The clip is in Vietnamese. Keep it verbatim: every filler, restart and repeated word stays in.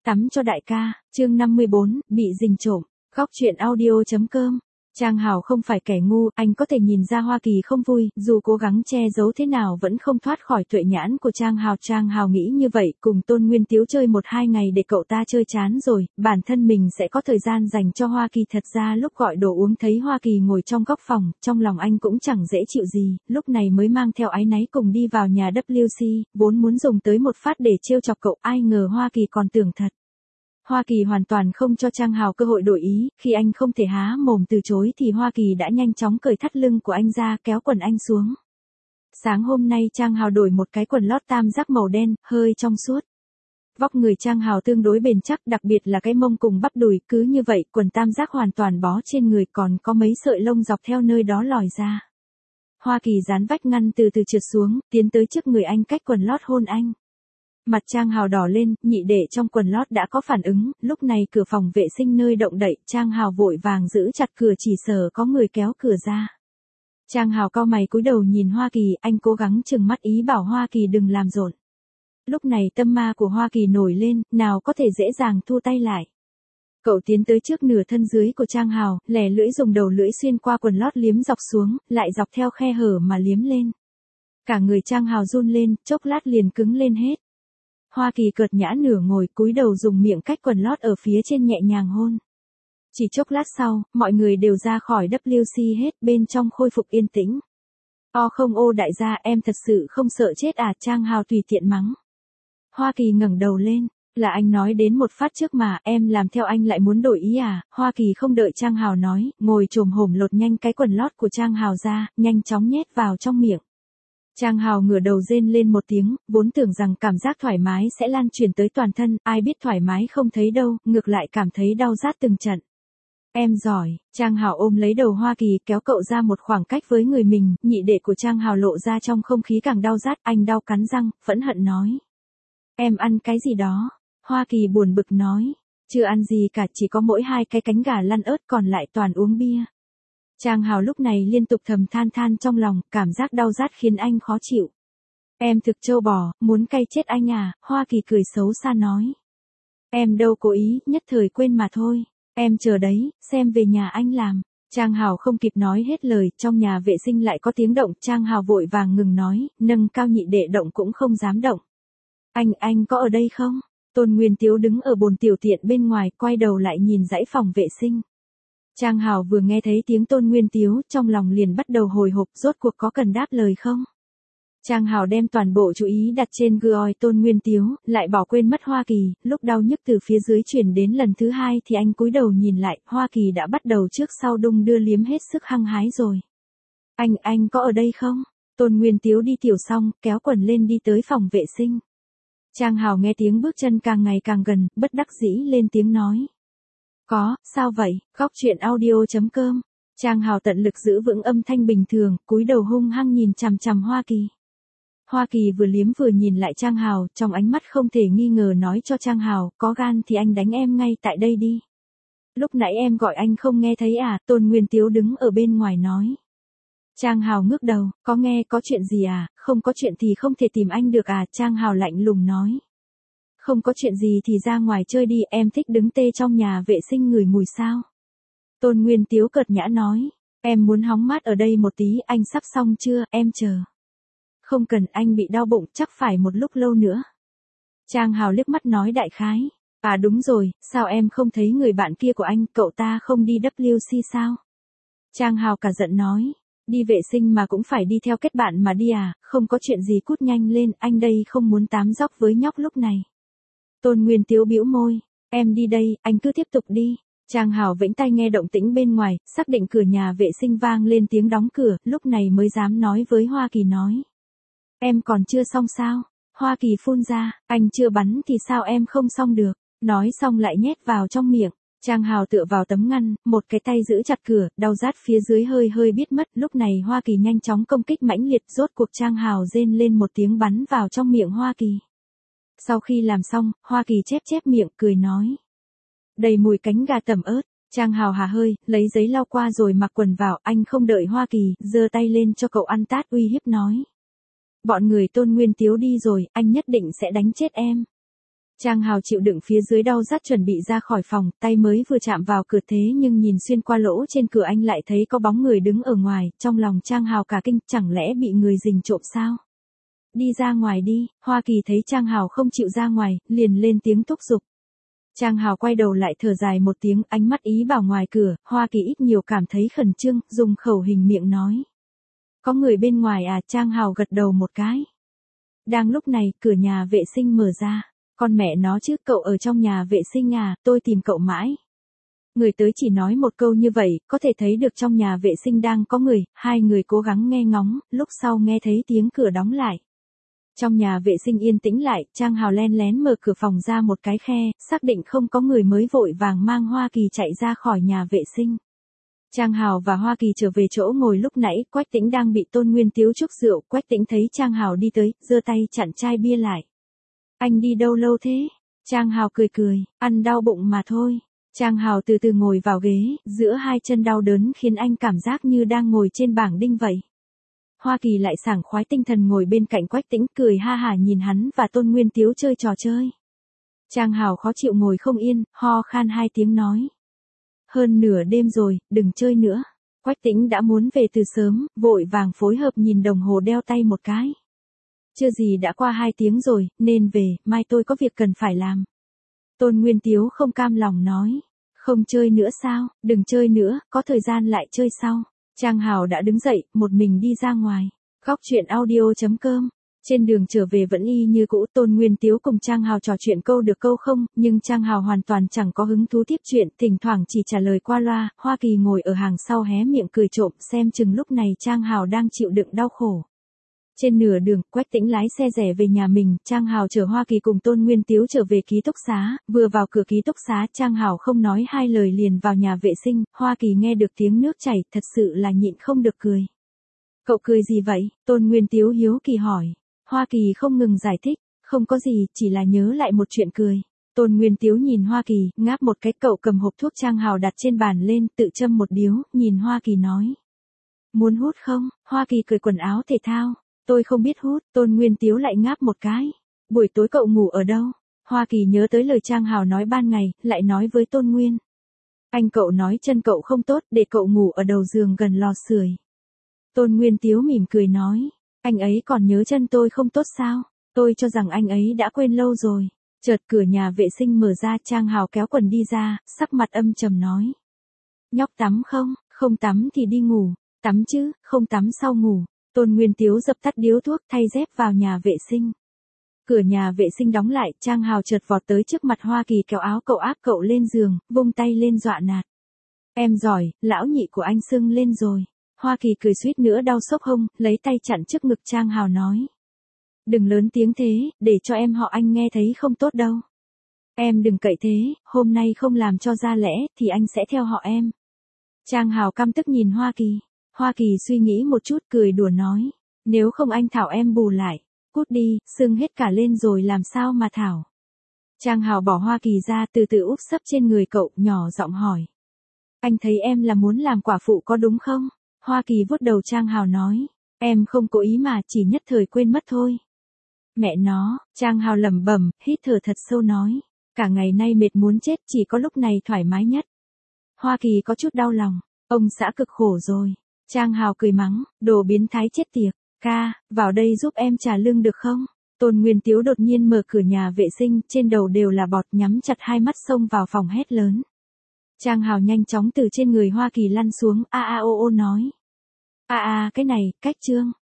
Tắm cho đại ca, chương năm mươi bốn, bị rình trộm, góc truyện audio.com. Trang Hào không phải kẻ ngu, anh có thể nhìn ra Hoa Kỳ không vui, dù cố gắng che giấu thế nào vẫn không thoát khỏi tuệ nhãn của Trang Hào. Trang Hào nghĩ như vậy, cùng Tôn Nguyên Tiếu chơi một hai ngày để cậu ta chơi chán rồi, bản thân mình sẽ có thời gian dành cho Hoa Kỳ. Thật ra lúc gọi đồ uống thấy Hoa Kỳ ngồi trong góc phòng, trong lòng anh cũng chẳng dễ chịu gì, lúc này mới mang theo áy náy cùng đi vào nhà W C, vốn muốn dùng tới một phát để trêu chọc cậu, ai ngờ Hoa Kỳ còn tưởng thật. Hoa Kỳ hoàn toàn không cho Trang Hào cơ hội đổi ý, khi anh không thể há mồm từ chối thì Hoa Kỳ đã nhanh chóng cởi thắt lưng của anh ra, kéo quần anh xuống. Sáng hôm nay Trang Hào đổi một cái quần lót tam giác màu đen, hơi trong suốt. Vóc người Trang Hào tương đối bền chắc, đặc biệt là cái mông cùng bắp đùi, cứ như vậy quần tam giác hoàn toàn bó trên người, còn có mấy sợi lông dọc theo nơi đó lòi ra. Hoa Kỳ dán vách ngăn từ từ trượt xuống, tiến tới trước người anh cách quần lót hôn anh. Mặt Trang Hào đỏ lên, nhị đệ trong quần lót đã có phản ứng, lúc này cửa phòng vệ sinh nơi động đậy, Trang Hào vội vàng giữ chặt cửa, chỉ sợ có người kéo cửa ra. Trang Hào cau mày cúi đầu nhìn Hoa Kỳ, anh cố gắng trừng mắt ý bảo Hoa Kỳ đừng làm rộn. Lúc này tâm ma của Hoa Kỳ nổi lên, nào có thể dễ dàng thu tay lại. Cậu tiến tới trước nửa thân dưới của Trang Hào, lẻ lưỡi dùng đầu lưỡi xuyên qua quần lót liếm dọc xuống, lại dọc theo khe hở mà liếm lên. Cả người Trang Hào run lên, chốc lát liền cứng lên hết. Hoa Kỳ cợt nhã nửa ngồi, cúi đầu dùng miệng cách quần lót ở phía trên nhẹ nhàng hôn. Chỉ chốc lát sau, mọi người đều ra khỏi W C hết, bên trong khôi phục yên tĩnh. O không ô đại gia, em thật sự không sợ chết à? Trang Hào tùy tiện mắng. Hoa Kỳ ngẩng đầu lên, là anh nói đến một phát trước mà, em làm theo anh lại muốn đổi ý à? Hoa Kỳ không đợi Trang Hào nói, ngồi chồm hổm lột nhanh cái quần lót của Trang Hào ra, nhanh chóng nhét vào trong miệng. Trang Hào ngửa đầu rên lên một tiếng, vốn tưởng rằng cảm giác thoải mái sẽ lan truyền tới toàn thân, ai biết thoải mái không thấy đâu, ngược lại cảm thấy đau rát từng trận. Em giỏi, Trang Hào ôm lấy đầu Hoa Kỳ, kéo cậu ra một khoảng cách với người mình, nhị đệ của Trang Hào lộ ra trong không khí càng đau rát, anh đau cắn răng, phẫn hận nói. Em ăn cái gì đó? Hoa Kỳ buồn bực nói. Chưa ăn gì cả, chỉ có mỗi hai cái cánh gà lăn ớt, còn lại toàn uống bia. Trang Hào lúc này liên tục thầm than than trong lòng, cảm giác đau rát khiến anh khó chịu. Em thực trâu bò, muốn cay chết anh à? Hoa Kỳ cười xấu xa nói. Em đâu cố ý, nhất thời quên mà thôi. Em chờ đấy, xem về nhà anh làm. Trang Hào không kịp nói hết lời, trong nhà vệ sinh lại có tiếng động, Trang Hào vội vàng ngừng nói, nâng cao nhị đệ động cũng không dám động. Anh, anh có ở đây không? Tôn Nguyên Tiếu đứng ở bồn tiểu tiện bên ngoài, quay đầu lại nhìn dãy phòng vệ sinh. Trang Hào vừa nghe thấy tiếng Tôn Nguyên Tiếu, trong lòng liền bắt đầu hồi hộp, rốt cuộc có cần đáp lời không? Trang Hào đem toàn bộ chú ý đặt trên goi Tôn Nguyên Tiếu, lại bỏ quên mất Hoa Kỳ, lúc đau nhức từ phía dưới chuyển đến lần thứ hai thì anh cúi đầu nhìn lại, Hoa Kỳ đã bắt đầu trước sau đung đưa liếm hết sức hăng hái rồi. Anh, anh có ở đây không? Tôn Nguyên Tiếu đi tiểu xong, kéo quần lên đi tới phòng vệ sinh. Trang Hào nghe tiếng bước chân càng ngày càng gần, bất đắc dĩ lên tiếng nói. Có, sao vậy? Góc truyện audio.com. Trang Hào tận lực giữ vững âm thanh bình thường, cúi đầu hung hăng nhìn chằm chằm Hoa Kỳ. Hoa Kỳ vừa liếm vừa nhìn lại Trang Hào, trong ánh mắt không thể nghi ngờ nói cho Trang Hào, có gan thì anh đánh em ngay tại đây đi. Lúc nãy em gọi anh không nghe thấy à? Tôn Nguyên Tiếu đứng ở bên ngoài nói. Trang Hào ngước đầu, có nghe, có chuyện gì à? Không có chuyện thì không thể tìm anh được à? Trang Hào lạnh lùng nói. Không có chuyện gì thì ra ngoài chơi đi, em thích đứng tê trong nhà vệ sinh ngửi mùi sao? Tôn Nguyên Tiếu cợt nhã nói. Em muốn hóng mát ở đây một tí, anh sắp xong chưa, em chờ. Không cần, anh bị đau bụng, chắc phải một lúc lâu nữa. Trang Hào liếc mắt nói đại khái. À đúng rồi, sao em không thấy người bạn kia của anh, cậu ta không đi W C sao? Trang Hào cả giận nói. Đi vệ sinh mà cũng phải đi theo kết bạn mà đi à? Không có chuyện gì, cút nhanh lên, anh đây không muốn tám dóc với nhóc lúc này. Tôn Nguyên Tiếu bĩu môi. Em đi đây, anh cứ tiếp tục đi. Trang Hào vẫy tay nghe động tĩnh bên ngoài, xác định cửa nhà vệ sinh vang lên tiếng đóng cửa, lúc này mới dám nói với Hoa Kỳ nói. Em còn chưa xong sao? Hoa Kỳ phun ra, anh chưa bắn thì sao em không xong được? Nói xong lại nhét vào trong miệng. Trang Hào tựa vào tấm ngăn, một cái tay giữ chặt cửa, đau rát phía dưới hơi hơi biết mất, lúc này Hoa Kỳ nhanh chóng công kích mãnh liệt, rốt cuộc Trang Hào rên lên một tiếng bắn vào trong miệng Hoa Kỳ. Sau khi làm xong, Hoa Kỳ chép chép miệng, cười nói. Đầy mùi cánh gà tẩm ớt. Trang Hào hà hơi, lấy giấy lau qua rồi mặc quần vào, anh không đợi Hoa Kỳ, giơ tay lên cho cậu ăn tát uy hiếp nói. Bọn người Tôn Nguyên Tiếu đi rồi, anh nhất định sẽ đánh chết em. Trang Hào chịu đựng phía dưới đau rát chuẩn bị ra khỏi phòng, tay mới vừa chạm vào cửa thế nhưng nhìn xuyên qua lỗ trên cửa anh lại thấy có bóng người đứng ở ngoài, trong lòng Trang Hào cả kinh, chẳng lẽ bị người rình trộm sao? Đi ra ngoài đi, Hoa Kỳ thấy Trang Hào không chịu ra ngoài, liền lên tiếng thúc giục. Trang Hào quay đầu lại thở dài một tiếng, ánh mắt ý bảo ngoài cửa, Hoa Kỳ ít nhiều cảm thấy khẩn trương, dùng khẩu hình miệng nói. Có người bên ngoài à? Trang Hào gật đầu một cái. Đang lúc này, cửa nhà vệ sinh mở ra. Con mẹ nó chứ, cậu ở trong nhà vệ sinh à, tôi tìm cậu mãi. Người tới chỉ nói một câu như vậy, có thể thấy được trong nhà vệ sinh đang có người, hai người cố gắng nghe ngóng, lúc sau nghe thấy tiếng cửa đóng lại. Trong nhà vệ sinh yên tĩnh lại, Trang Hào len lén mở cửa phòng ra một cái khe, xác định không có người mới vội vàng mang Hoa Kỳ chạy ra khỏi nhà vệ sinh. Trang Hào và Hoa Kỳ trở về chỗ ngồi lúc nãy, Quách Tĩnh đang bị Tôn Nguyên Tiếu chúc rượu, Quách Tĩnh thấy Trang Hào đi tới, giơ tay chặn chai bia lại. Anh đi đâu lâu thế? Trang Hào cười cười, ăn đau bụng mà thôi. Trang Hào từ từ ngồi vào ghế, giữa hai chân đau đớn khiến anh cảm giác như đang ngồi trên bảng đinh vậy. Hoa Kỳ lại sảng khoái tinh thần ngồi bên cạnh Quách Tĩnh cười ha hả nhìn hắn và Tôn Nguyên Tiếu chơi trò chơi. Trang Hào khó chịu ngồi không yên, ho khan hai tiếng nói. Hơn nửa đêm rồi, đừng chơi nữa. Quách Tĩnh đã muốn về từ sớm, vội vàng phối hợp nhìn đồng hồ đeo tay một cái. Chưa gì đã qua hai tiếng rồi, nên về, mai tôi có việc cần phải làm. Tôn Nguyên Tiếu không cam lòng nói. Không chơi nữa sao, đừng chơi nữa, có thời gian lại chơi sau. Trang Hào đã đứng dậy, một mình đi ra ngoài. Góc chuyện audio chấm com. Trên đường trở về vẫn y như cũ, Tôn Nguyên Tiếu cùng Trang Hào trò chuyện câu được câu không, nhưng Trang Hào hoàn toàn chẳng có hứng thú tiếp chuyện, thỉnh thoảng chỉ trả lời qua loa. Hoa Kỳ ngồi ở hàng sau hé miệng cười trộm, xem chừng lúc này Trang Hào đang chịu đựng đau khổ. Trên nửa đường, Quách Tĩnh lái xe rẻ về nhà mình, Trang Hào chở Hoa Kỳ cùng Tôn Nguyên Tiếu trở về ký túc xá, vừa vào cửa ký túc xá, Trang Hào không nói hai lời liền vào nhà vệ sinh, Hoa Kỳ nghe được tiếng nước chảy, thật sự là nhịn không được cười. Cậu cười gì vậy? Tôn Nguyên Tiếu hiếu kỳ hỏi. Hoa Kỳ không ngừng giải thích, không có gì, chỉ là nhớ lại một chuyện cười. Tôn Nguyên Tiếu nhìn Hoa Kỳ, ngáp một cái, cậu cầm hộp thuốc Trang Hào đặt trên bàn lên, tự châm một điếu, nhìn Hoa Kỳ nói. Muốn hút không? Hoa Kỳ cởi quần áo thể thao. Tôi không biết hút, Tôn Nguyên Tiếu lại ngáp một cái. Buổi tối cậu ngủ ở đâu? Hoa Kỳ nhớ tới lời Trang Hào nói ban ngày, lại nói với Tôn Nguyên. Anh cậu nói chân cậu không tốt, để cậu ngủ ở đầu giường gần lò sưởi. Tôn Nguyên Tiếu mỉm cười nói. Anh ấy còn nhớ chân tôi không tốt sao? Tôi cho rằng anh ấy đã quên lâu rồi. Chợt cửa nhà vệ sinh mở ra, Trang Hào kéo quần đi ra, sắc mặt âm trầm nói. Nhóc tắm không? Không tắm thì đi ngủ. Tắm chứ, không tắm sau ngủ. Tôn Nguyên Tiếu dập tắt điếu thuốc, thay dép vào nhà vệ sinh. Cửa nhà vệ sinh đóng lại, Trang Hào chợt vọt tới trước mặt Hoa Kỳ kéo áo cậu áp cậu lên giường, vung tay lên dọa nạt. Em giỏi, lão nhị của anh sưng lên rồi. Hoa Kỳ cười suýt nữa đau sốc hông, lấy tay chặn trước ngực Trang Hào nói. Đừng lớn tiếng thế, để cho em họ anh nghe thấy không tốt đâu. Em đừng cậy thế, hôm nay không làm cho ra lẽ, thì anh sẽ theo họ em. Trang Hào căm tức nhìn Hoa Kỳ. Hoa Kỳ suy nghĩ một chút cười đùa nói. Nếu không anh thảo em bù lại. Cút đi, sưng hết cả lên rồi làm sao mà thảo. Trang Hào bỏ Hoa Kỳ ra, từ từ úp sấp trên người cậu, nhỏ giọng hỏi. Anh thấy em là muốn làm quả phụ có đúng không? Hoa Kỳ vuốt đầu Trang Hào nói. Em không cố ý mà, chỉ nhất thời quên mất thôi. Mẹ nó, Trang Hào lẩm bẩm, hít thở thật sâu nói. Cả ngày nay mệt muốn chết, chỉ có lúc này thoải mái nhất. Hoa Kỳ có chút đau lòng. Ông xã cực khổ rồi. Trang Hào cười mắng, đồ biến thái chết tiệt. Ca, vào đây giúp em trả lương được không? Tôn Nguyên Tiếu đột nhiên mở cửa nhà vệ sinh, trên đầu đều là bọt, nhắm chặt hai mắt xông vào phòng hét lớn. Trang Hào nhanh chóng từ trên người Hoa Kỳ lăn xuống, a a ô ô nói. A a cái này, cách trương.